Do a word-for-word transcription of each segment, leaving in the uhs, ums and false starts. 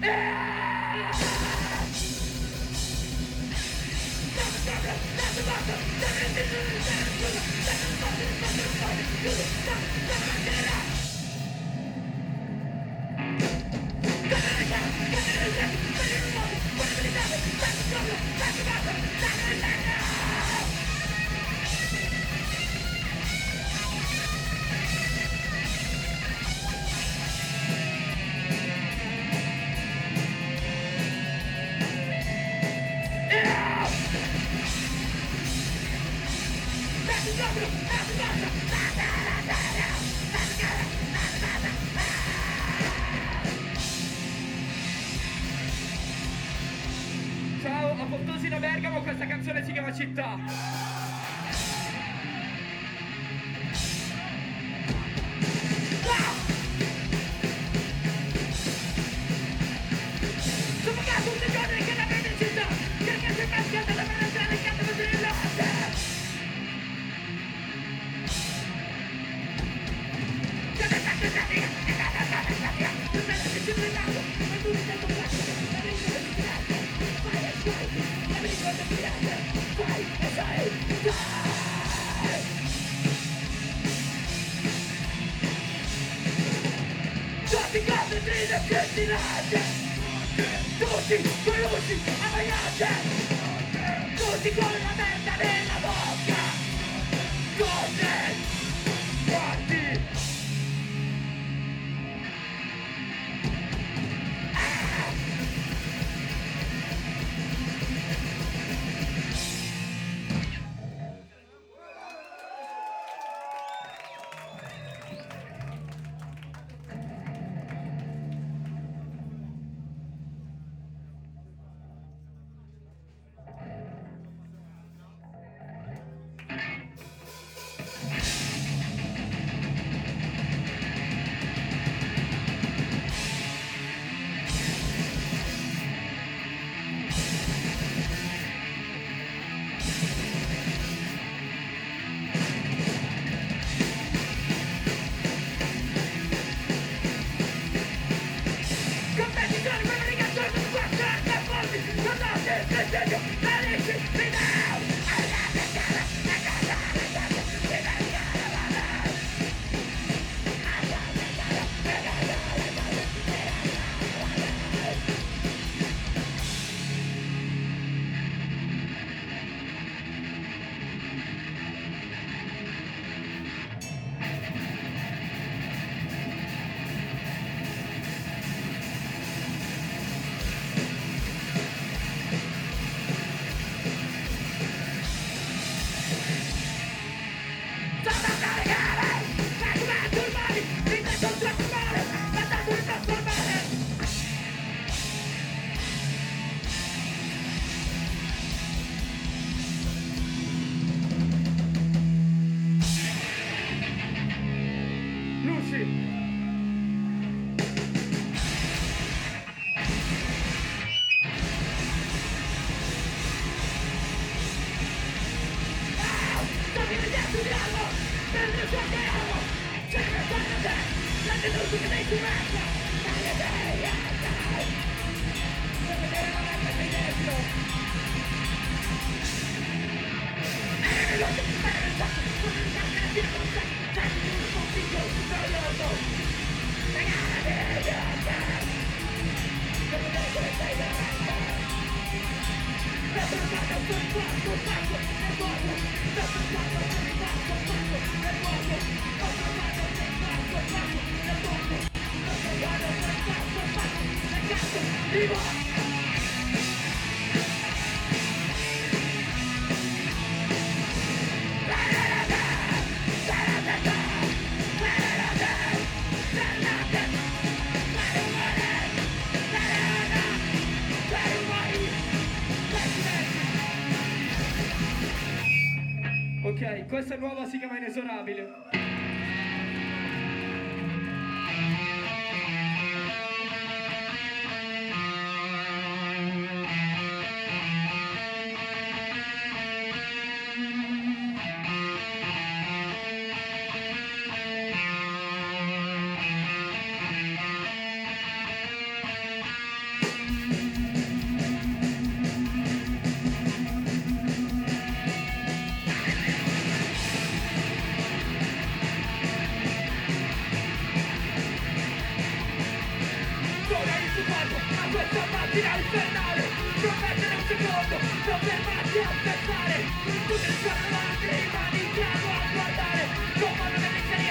Ciao, Apoptosi da Bergamo, questa canzone si chiama Città. Tutti veloci, abbaiate, tutti con la merda nella bocca, cose forti. Ah! Ok, questa nuova si chiama Inesorabile. questo palco, a questa macchina infernale. Promettere un secondo, non fermarti a pensare. Tutti il giorno davanti, rimani chiaro a guardare. Comando dell'Italia,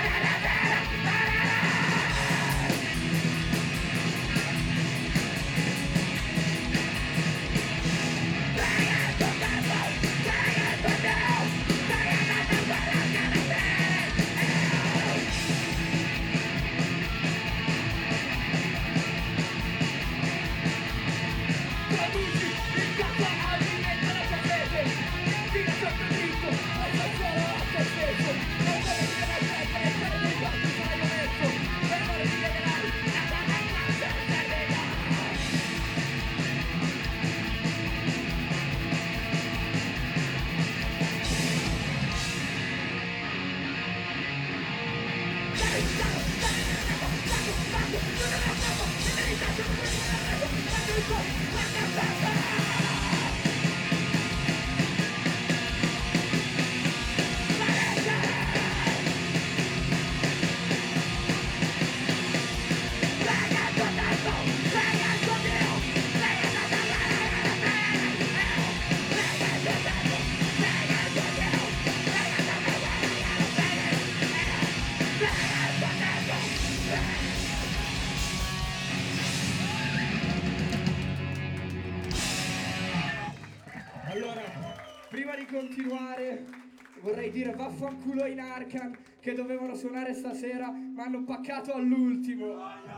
continuare, vorrei dire vaffanculo in Arkham che dovevano suonare stasera ma hanno paccato all'ultimo.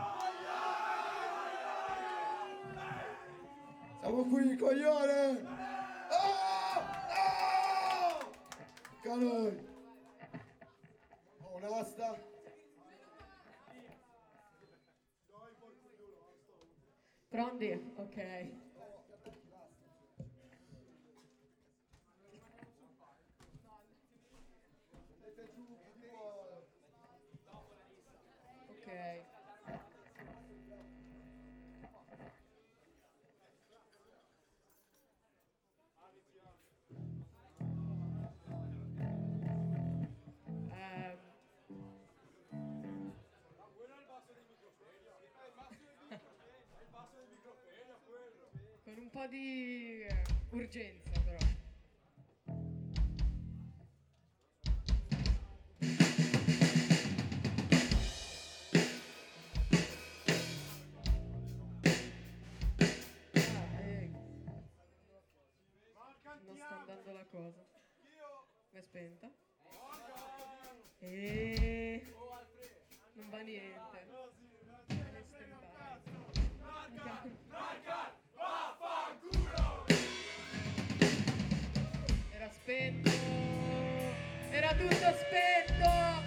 Siamo qui, coglione! Oh! Oh! Canoi! Ho un'asta. Pronti? Ok. Con un po' di eh, urgenza però. Ah, eh. Non sta andando la cosa. Mi è spenta. E non va niente. Era spento. Era tutto spento.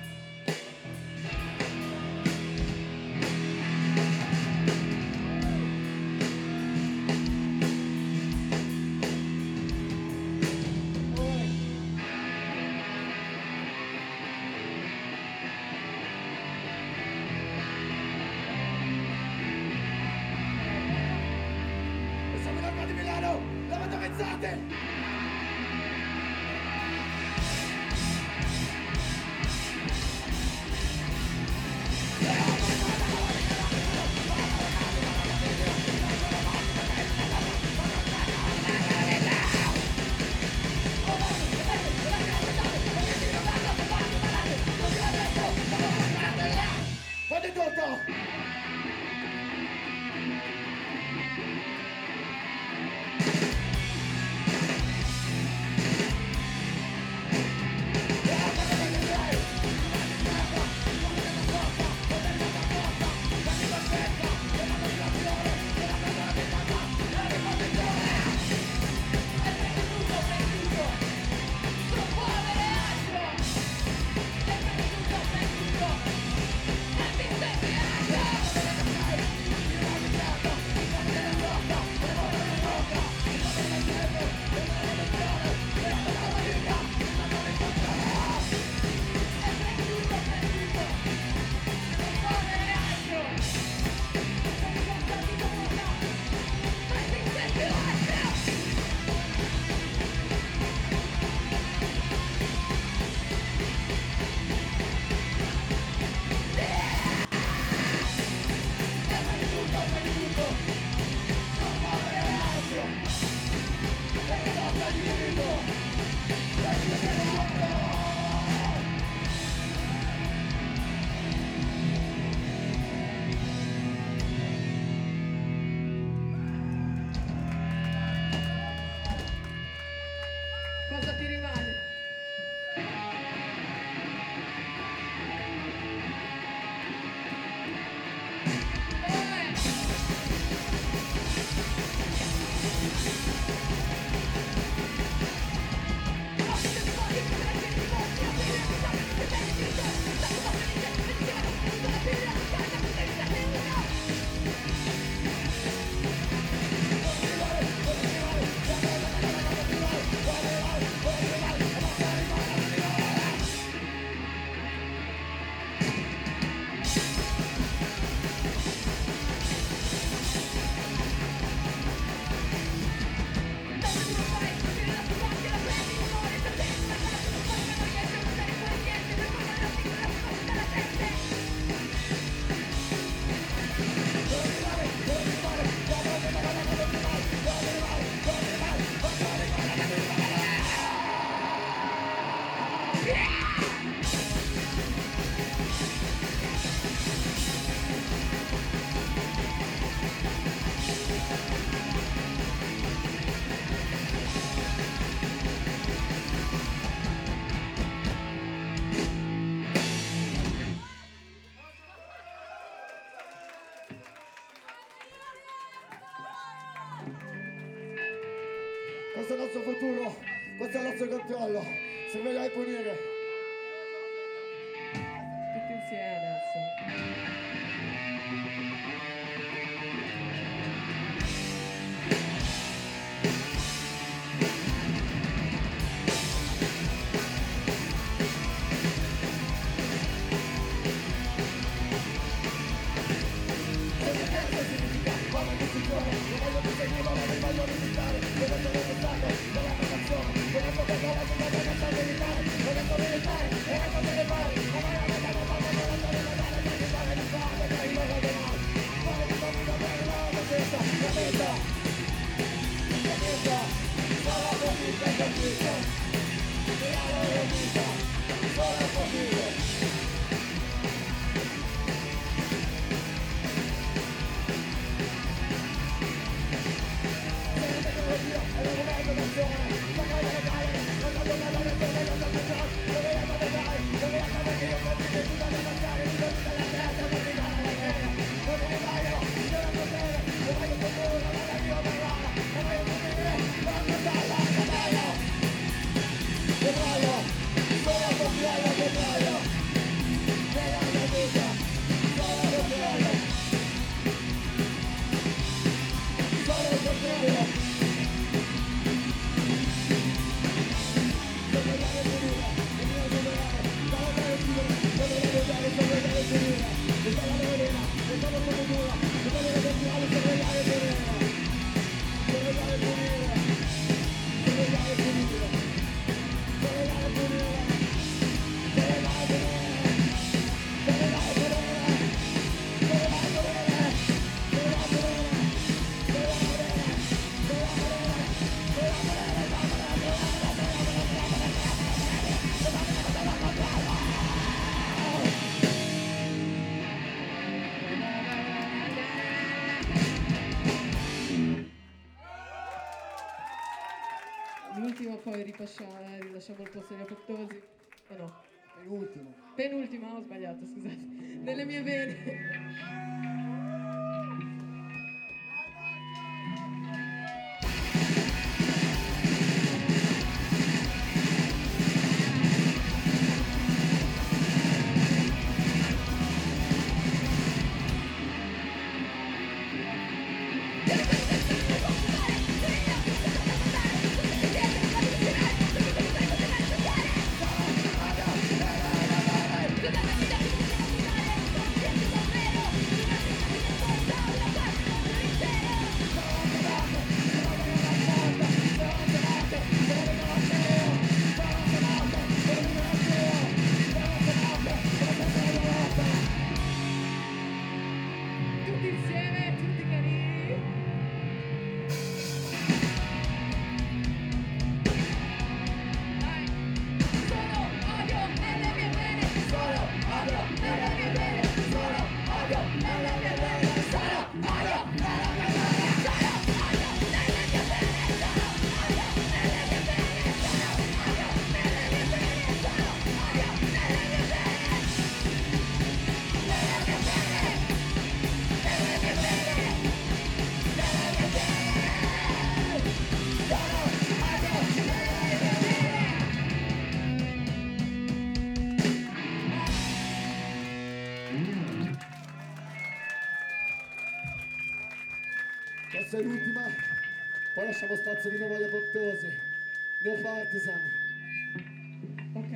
questo è il nostro futuro, questo è il nostro controllo. Se vogliamo punire. Tutti insieme adesso. L'ultimo, poi ripasciamo, eh, rilasciamo il posto agli apoptosi. O no? Penultimo. Penultima, ho sbagliato, scusate. Nelle mie vene. Tutti insieme, tutti carini. Dai. Solo odio nelle mie vene, solo odio nelle mie vene, solo odio nelle mie vene, solo odio nelle mie vene, solo odio nelle mie vene, solo odio nelle mie vene, solo odio nelle mie vene, solo odio nelle mie vene, nelle mie vene, nelle mie vene. Questa è l'ultima, poi lasciamo spazio di nuovo agli apoptosi. No Partisan. Ok.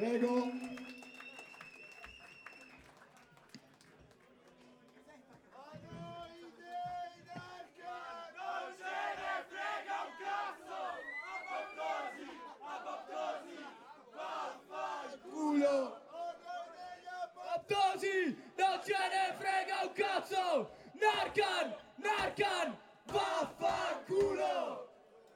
Prego. Aptosi, non ce ne frega un cazzo! Narcan, Narcan, vaffanculo!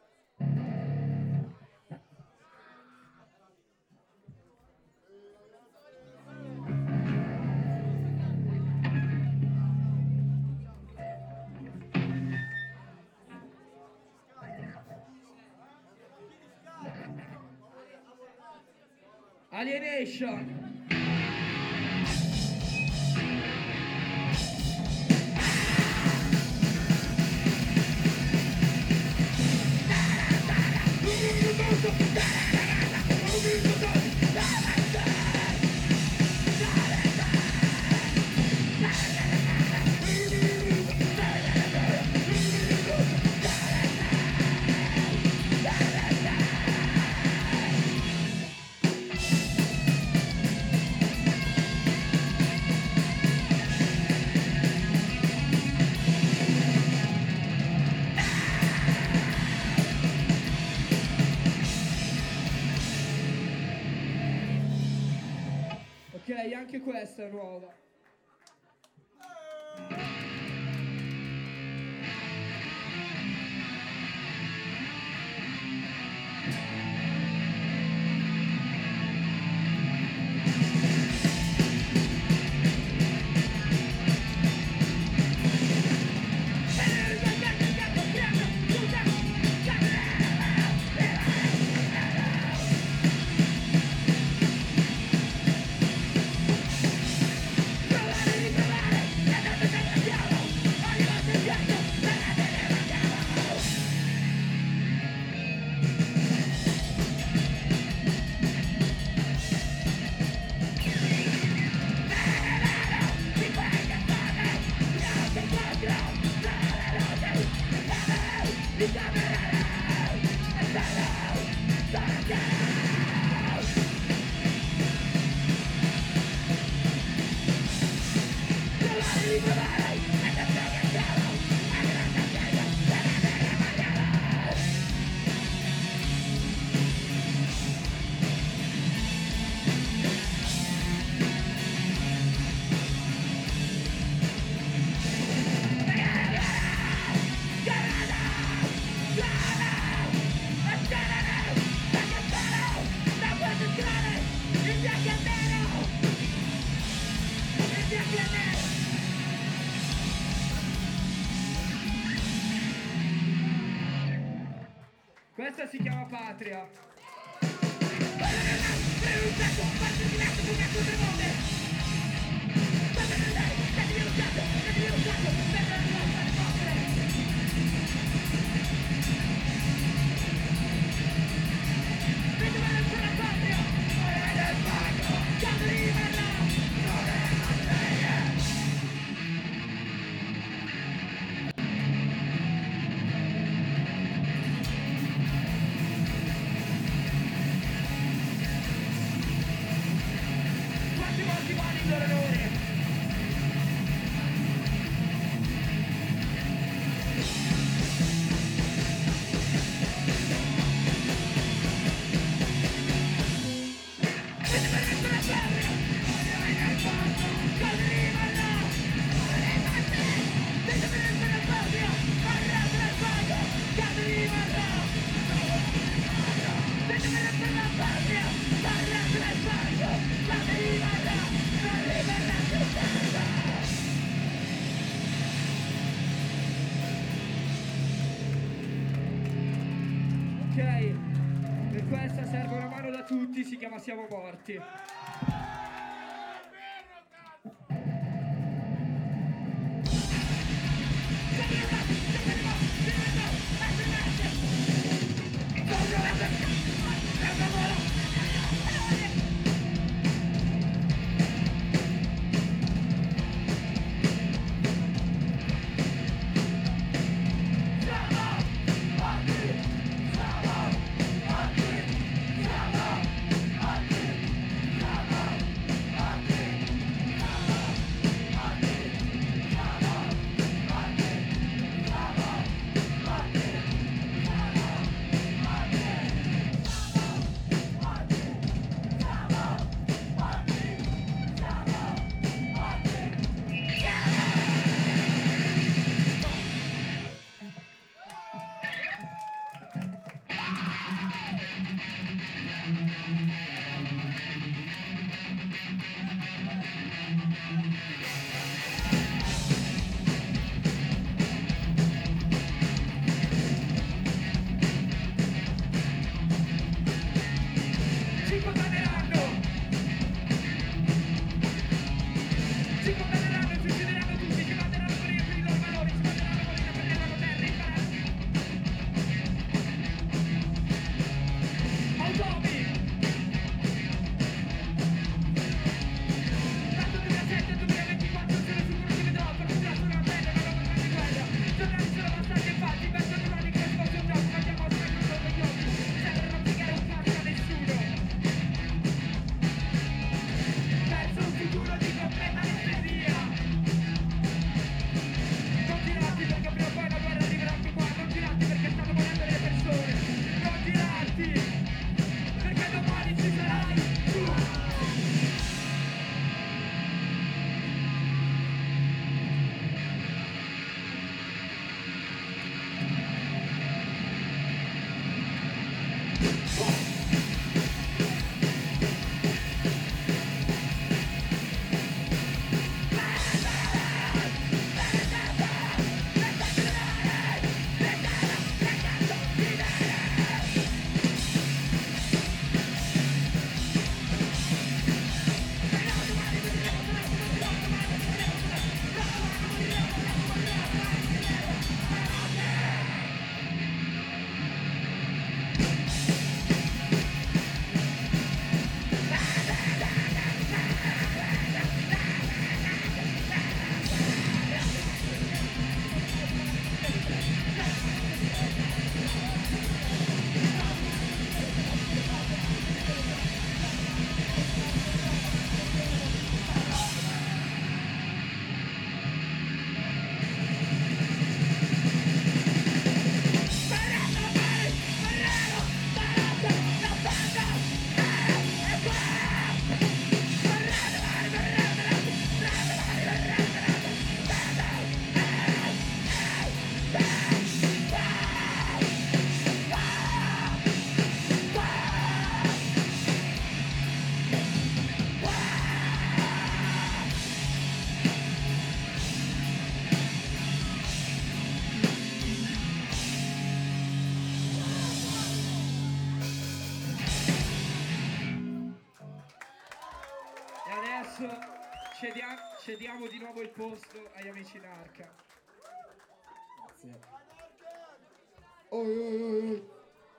Alienation. Ok, anche questa è nuova. Questa si chiama Patria. Ok, per questa serve una mano da tutti, si chiama Siamo Morti. adesso cedia- cediamo di nuovo il posto agli amici Narca. Grazie. Oi, oi, oi, oi.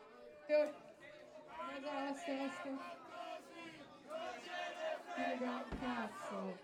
Basta, basta. Raga, cazzo.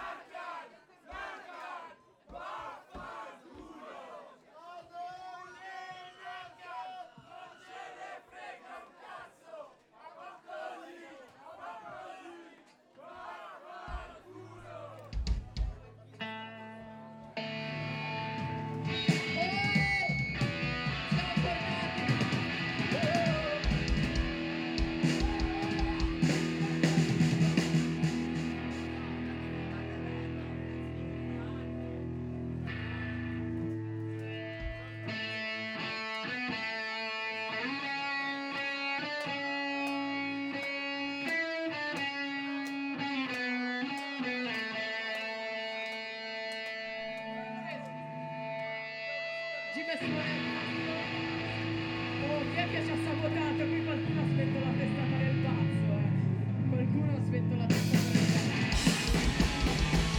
Oh, chi è che ci ha sabotato? Qui qualcuno ha spento la testata del pazzo, eh. Qualcuno ha spento la testata del pazzo.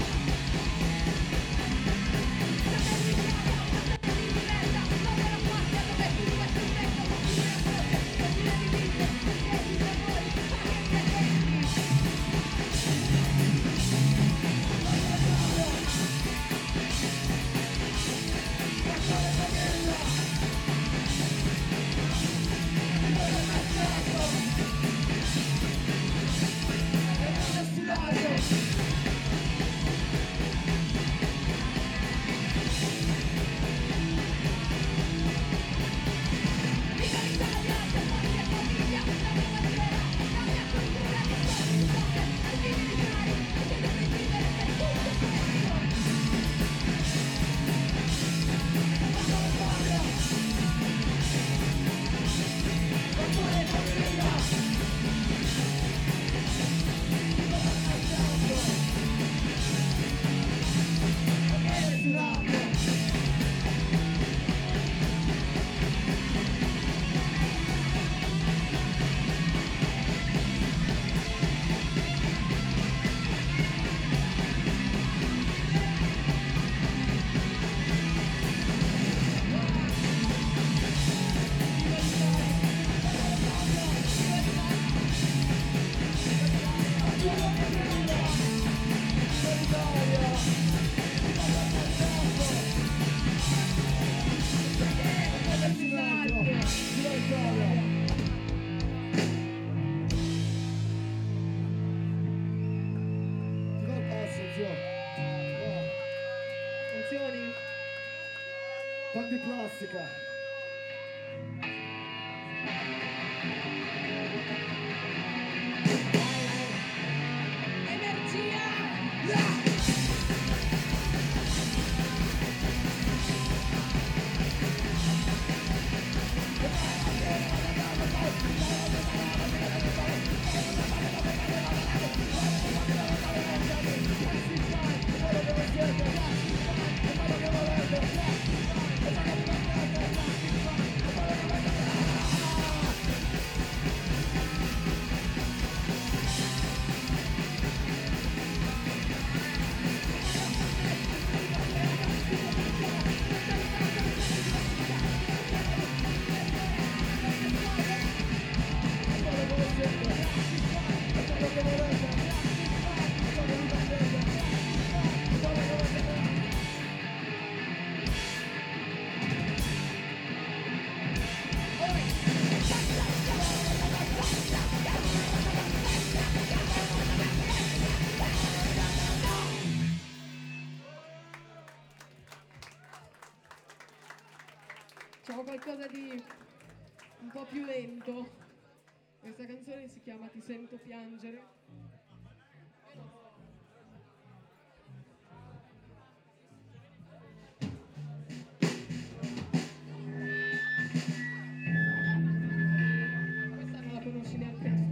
Canzoni? Bandi classica. Energia! C'ho qualcosa di un po' più lento. Questa canzone si chiama Ti sento piangere. Questa non la conosci neanche tu.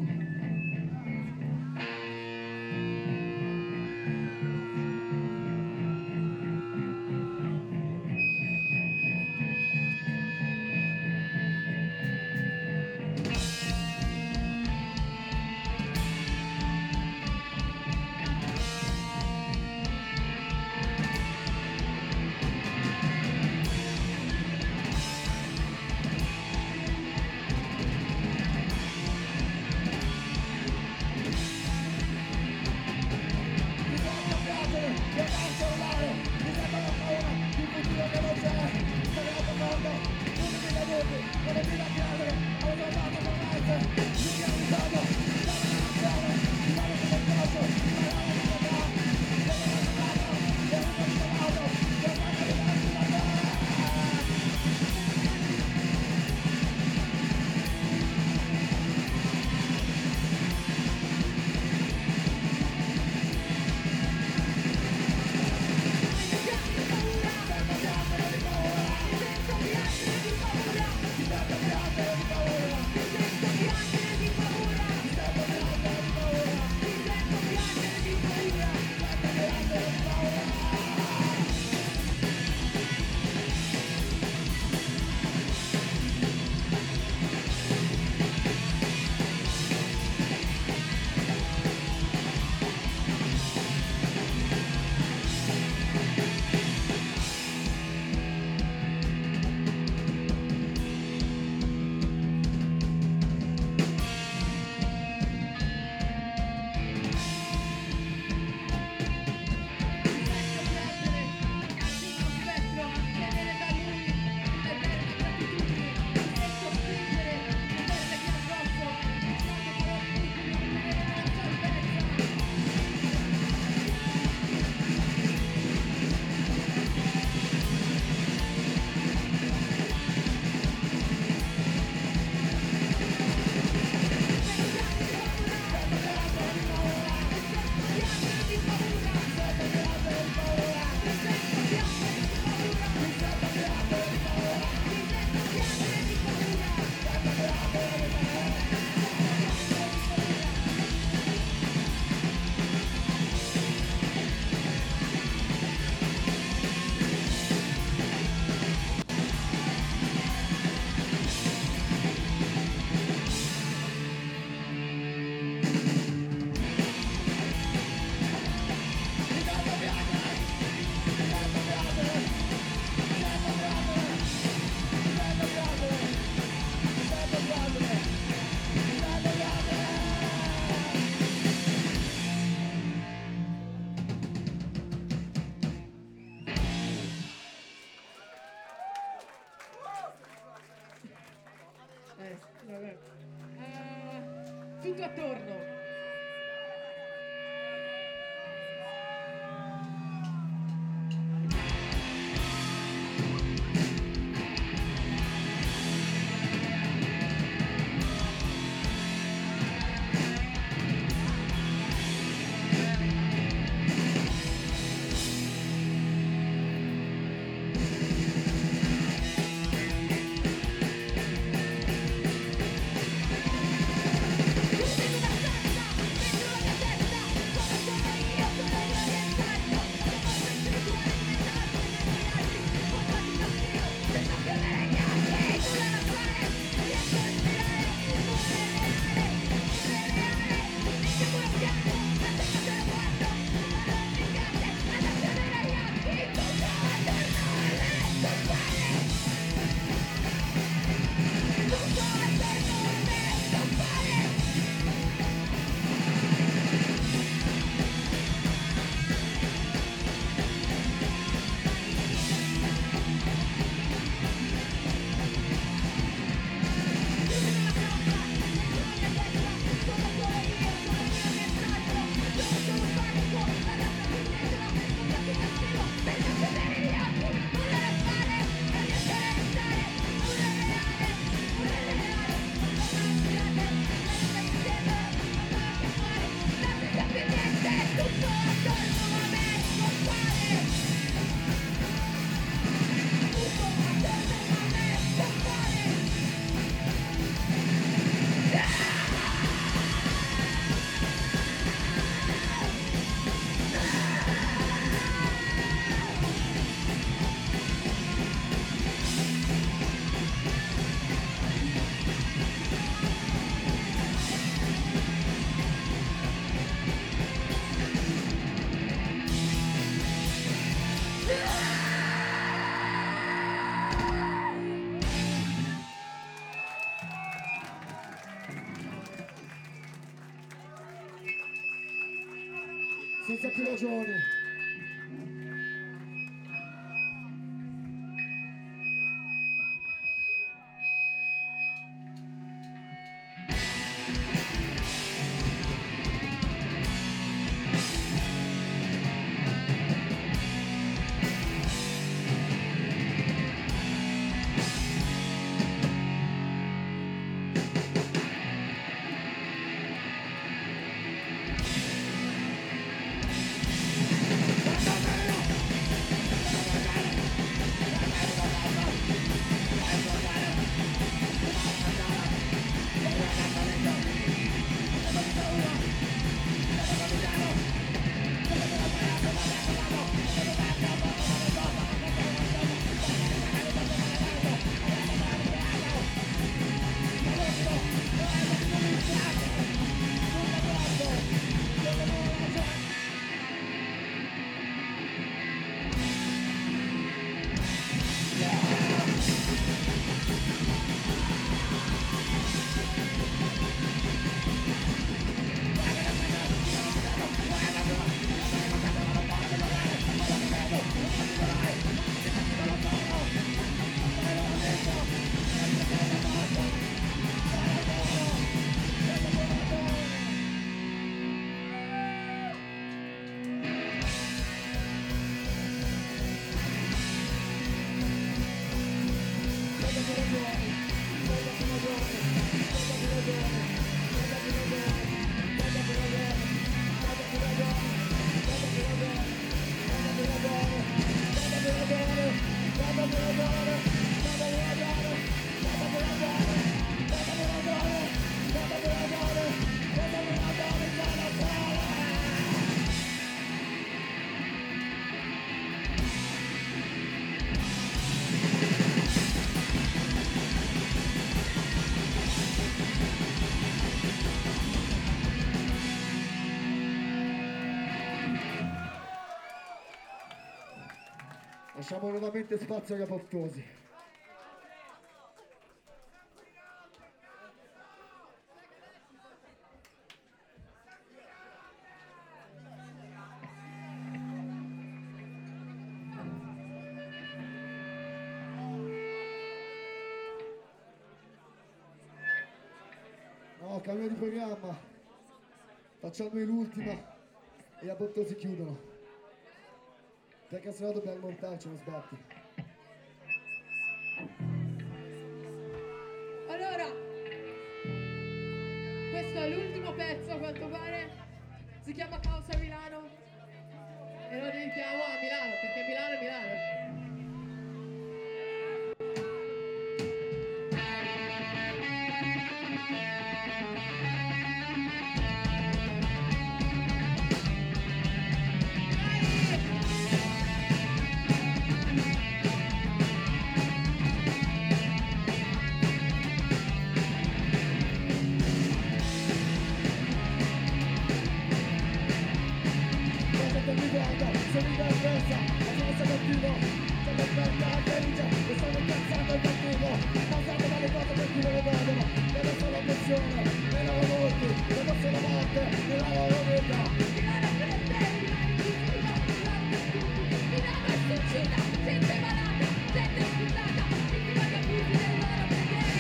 tutto attorno. Senza più ragione. Lasciamo nuovamente spazio agli apoptosi. No, cambio di programma. Facciamo noi l'ultima e gli apoptosi chiudono. Perché sennò dobbiamo montarci, non sbatti. Allora, questo è l'ultimo pezzo a quanto pare, si chiama Causa Milano e lo dedichiamo a Milano, perché Milano è Milano. Cosa che mi guarda, se mi dà presa, la cosa cattivo, se mi aspetta la felice, e sono incazzato e cattivo, passato dalle cose per cui non le vedono, vedo solo pressione, ne lavo molti, vedo solo morte, nella loro vita. Milano prende, Milano è suicida, gente malata, gente sfruttata, vittima di abusi dei loro poteri.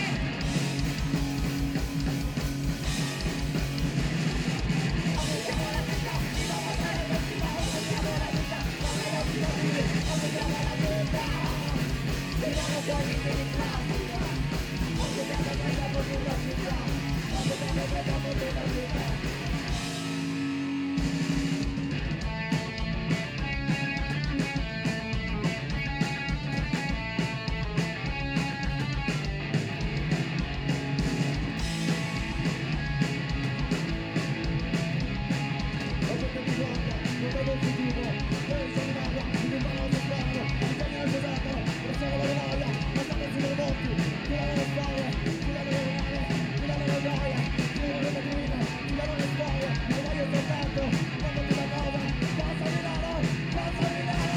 Aumentiamo la vita, viva passare per prima, aumentiamo la vita, come non si va dire, aumentiamo la vita. Tiriamo fuori i traffica, aumentiamo questa popolarità, aumentiamo questa popolarità. Oggi che mi guarda, non vedo il futuro, poi sono in aria, mi imparo sul piano, mi tagliano il pesato, non sono la voglia, ma stanno sulle monti, chi la deve fare, chi la deve fare, chi la deve fare, chi la deve grida, chi la deve fare, non voglio soltanto, quando ti la cosa, passa Milano, passa Milano!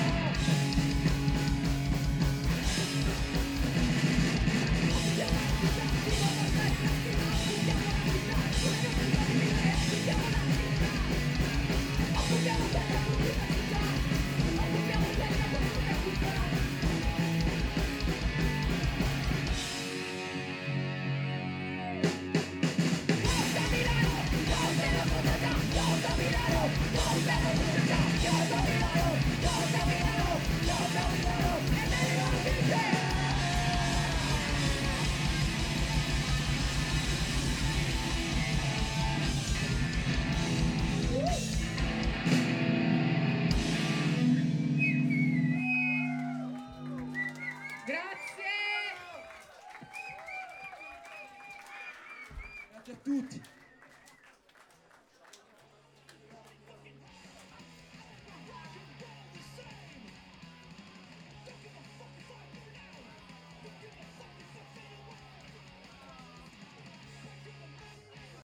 Grazie! Grazie a tutti!